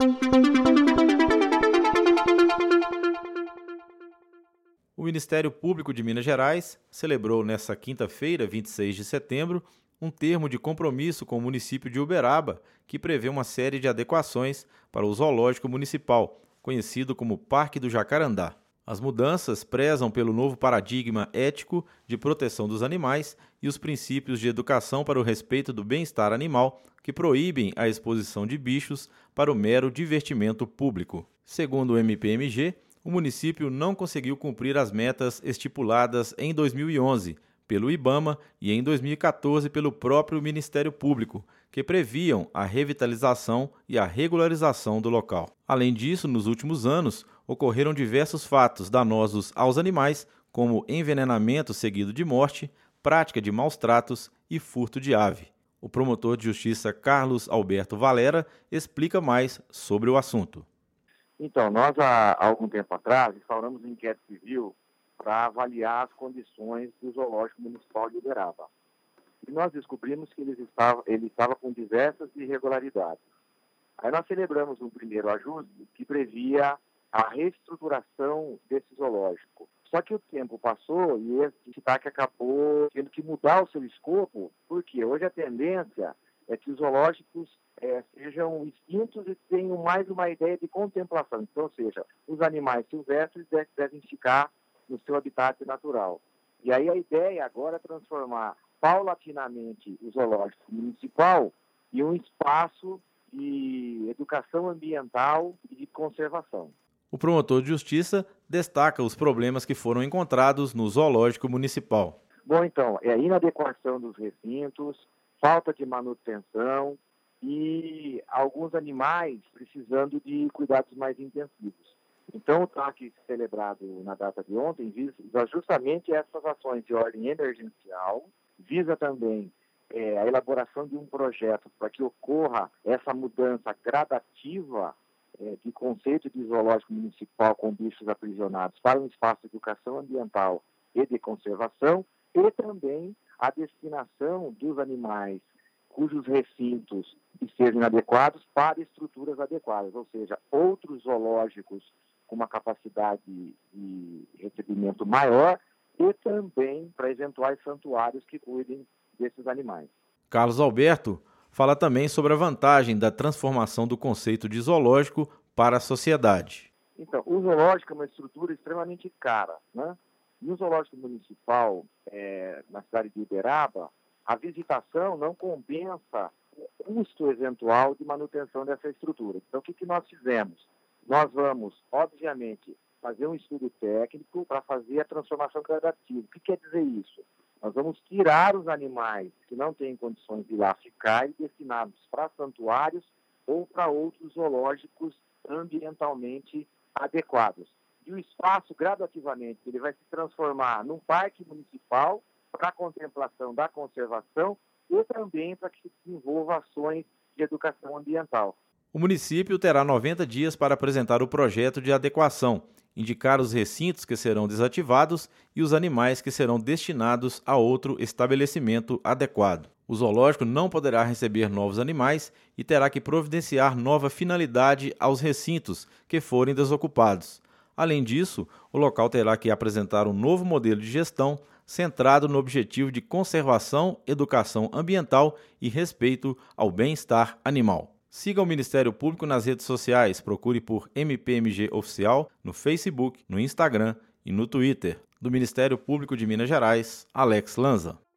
O Ministério Público de Minas Gerais celebrou nesta quinta-feira, 26 de setembro, um termo de compromisso com o município de Uberaba, que prevê uma série de adequações para o zoológico municipal, conhecido como Parque do Jacarandá. As mudanças prezam pelo novo paradigma ético de proteção dos animais e os princípios de educação para o respeito do bem-estar animal, que proíbem a exposição de bichos para o mero divertimento público. Segundo o MPMG, o município não conseguiu cumprir as metas estipuladas em 2011 pelo IBAMA e em 2014 pelo próprio Ministério Público, que previam a revitalização e a regularização do local. Além disso, nos últimos anos, ocorreram diversos fatos danosos aos animais, como envenenamento seguido de morte, prática de maus-tratos e furto de ave. O promotor de justiça Carlos Alberto Valera explica mais sobre o assunto. Então, nós, há algum tempo atrás, instauramos um inquérito civil para avaliar as condições do Zoológico Municipal de Uberaba. E nós descobrimos que ele estava com diversas irregularidades. Aí nós celebramos um primeiro ajuste que previa a reestruturação desse zoológico. Só que o tempo passou e esse destaque acabou tendo que mudar o seu escopo, porque hoje a tendência é que os zoológicos sejam extintos e tenham mais uma ideia de contemplação. Então, ou seja, os animais silvestres devem ficar no seu habitat natural. E aí a ideia agora é transformar paulatinamente o zoológico municipal em um espaço de educação ambiental e de conservação. O promotor de justiça destaca os problemas que foram encontrados no zoológico municipal. Bom, então, é a inadequação dos recintos, falta de manutenção e alguns animais precisando de cuidados mais intensivos. Então, o TAC celebrado na data de ontem visa justamente essas ações de ordem emergencial, visa também a elaboração de um projeto para que ocorra essa mudança gradativa de conceito de zoológico municipal com bichos aprisionados para um espaço de educação ambiental e de conservação, e também a destinação dos animais cujos recintos estejam inadequados para estruturas adequadas, ou seja, outros zoológicos com uma capacidade de recebimento maior e também para eventuais santuários que cuidem desses animais. Carlos Alberto fala também sobre a vantagem da transformação do conceito de zoológico para a sociedade. Então, o zoológico é uma estrutura extremamente cara, né? No zoológico municipal, na cidade de Uberaba, a visitação não compensa o custo eventual de manutenção dessa estrutura. Então, o que nós fizemos? Nós vamos, obviamente, fazer um estudo técnico para fazer a transformação gradativa. O que quer dizer isso? Nós vamos tirar os animais que não têm condições de ir lá ficar e destiná-los para santuários ou para outros zoológicos ambientalmente adequados. E o espaço, gradativamente, ele vai se transformar num parque municipal para a contemplação da conservação e também para que se desenvolva ações de educação ambiental. O município terá 90 dias para apresentar o projeto de adequação, indicar os recintos que serão desativados e os animais que serão destinados a outro estabelecimento adequado. O zoológico não poderá receber novos animais e terá que providenciar nova finalidade aos recintos que forem desocupados. Além disso, o local terá que apresentar um novo modelo de gestão centrado no objetivo de conservação, educação ambiental e respeito ao bem-estar animal. Siga o Ministério Público nas redes sociais, procure por MPMG Oficial no Facebook, no Instagram e no Twitter. Do Ministério Público de Minas Gerais, Alex Lanza.